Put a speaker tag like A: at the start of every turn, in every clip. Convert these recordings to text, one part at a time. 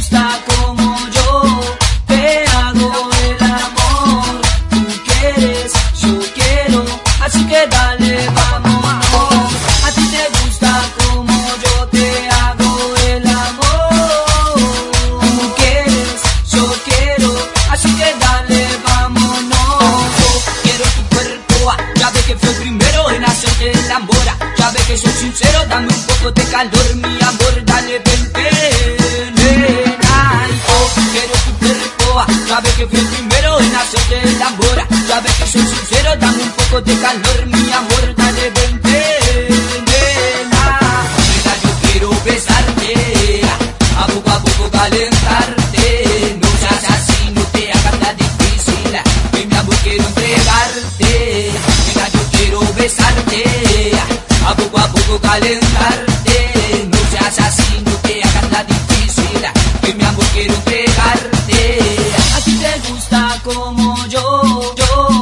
A: gusta como yo te hago el amor. Tú quieres, yo quiero, así que dale, vámonos. A ti te gusta como yo te hago el amor. Tú quieres, yo quiero, así que dale, vámonos. Yo quiero tu cuerpo, ya ve que fue primero en hacerte el amor. Ya ve que soy sincero, dame un poco de calor, mi amor, dale, vente, nena. Yo quiero tu cuerpo, ya ve que fui el primero en hacerte el amor. Ya ve que soy sincero, dame un poco de calor, mi amor, dale, vente, nena. Nena, yo quiero besarte, a poco calentarte. No seas así, no te hagas la difícil, que mi amor quiero entregarte. Nena, yo quiero besarte, a poco calentarte. No seas así, no te hagas la difícil, que mi amor quiero entregarte. A ti te gusta como yo.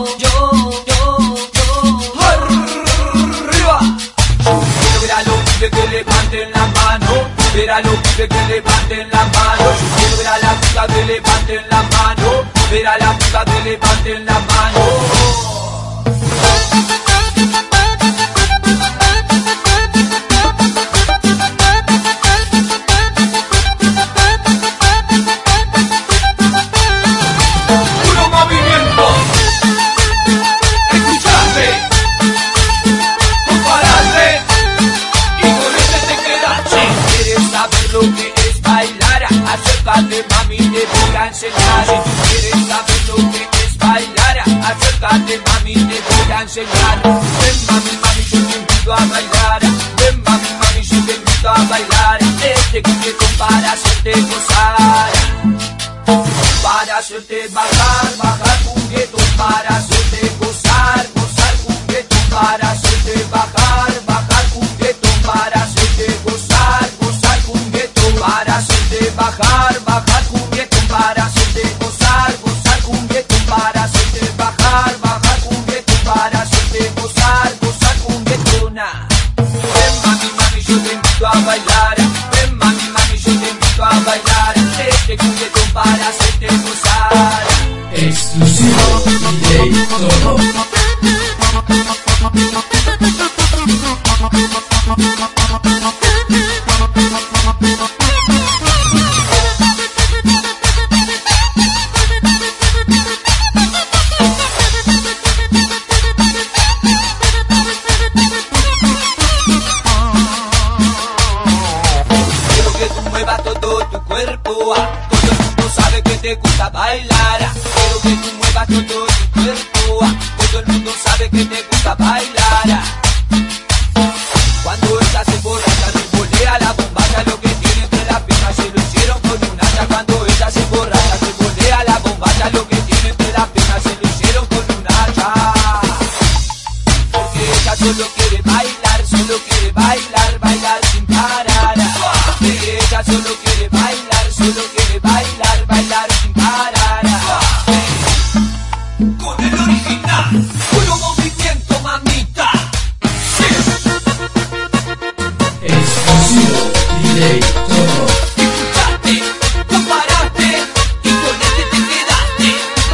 A: Arriba. Quiero ver a los pibes que levanten la mano, ver a los pibes que levanten la mano. Yo quiero ver a la piba que levanten la mano, ver a la piba que levanten la mano. Lo que es bailar, acércate mami, te voy a enseñar. Si tú quieres saber lo que es bailar, acércate mami, te voy a enseñar. Ven mami, yo te invito a bailar. Ven mami, yo te invito a bailar. Este cumbieto para hacerte gozar, para hacerte bajar cumbieto, para hacerte gozar cumbieto, para hacerte bajar cumbieto, para hacerte gozar cumbieto, para hacerte bajar cumbieto, para hacerte gozar cumbieto, para hacerte bajar cumbieto, para hacerte gozar cumbieto. Ven mami, yo te invito a bailar. Ven mami, yo te invito a bailar. Este cumbieto para hacerte gozar.
B: Exclusivo DJ Toro.
A: Quiero que tú muevas todo tu cuerpo, todo el mundo sabe que te gusta bailar. Quiero que tú muevas todo tu cuerpo, todo el mundo sabe que te gusta bailar. Cuando ella se emborracha, revolea la bombacha, lo que tiene entre las piernas se lo hicieron con un hacha. Cuando ella se emborracha, revolea la bombacha, lo que tiene entre las piernas se lo hicieron con un hacha. Porque ella solo quiere bailar, bailar sin parar. Porque ella solo quiere bailar, bailar sin parar. Con el original, puro movimiento, mamita.
B: Exclusivo DJ Toro.
A: Escuchate, no paraste y con este te quedaste.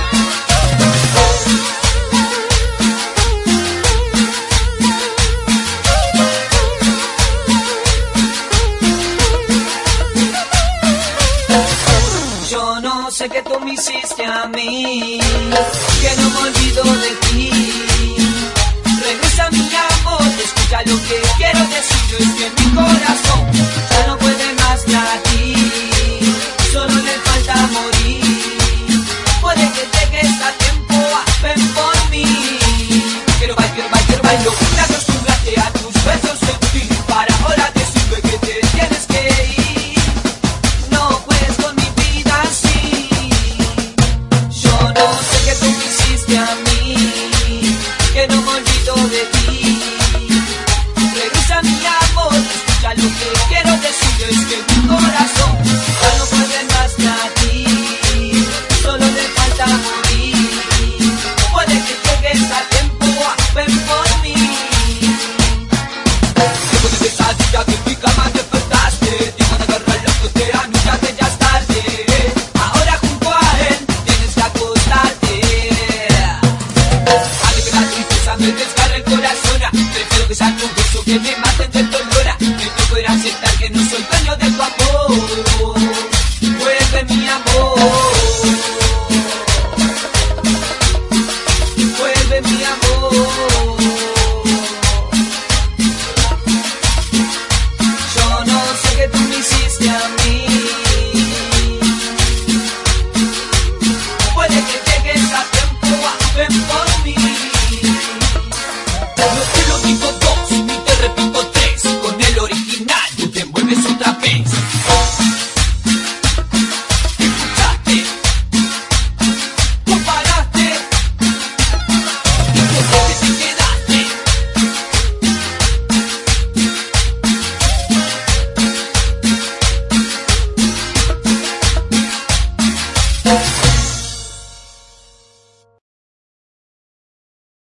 A: Yo no sé qué tú me hiciste a mí, que no me olvido de ti. Regresa mi amor, escucha lo que quiero decir, es que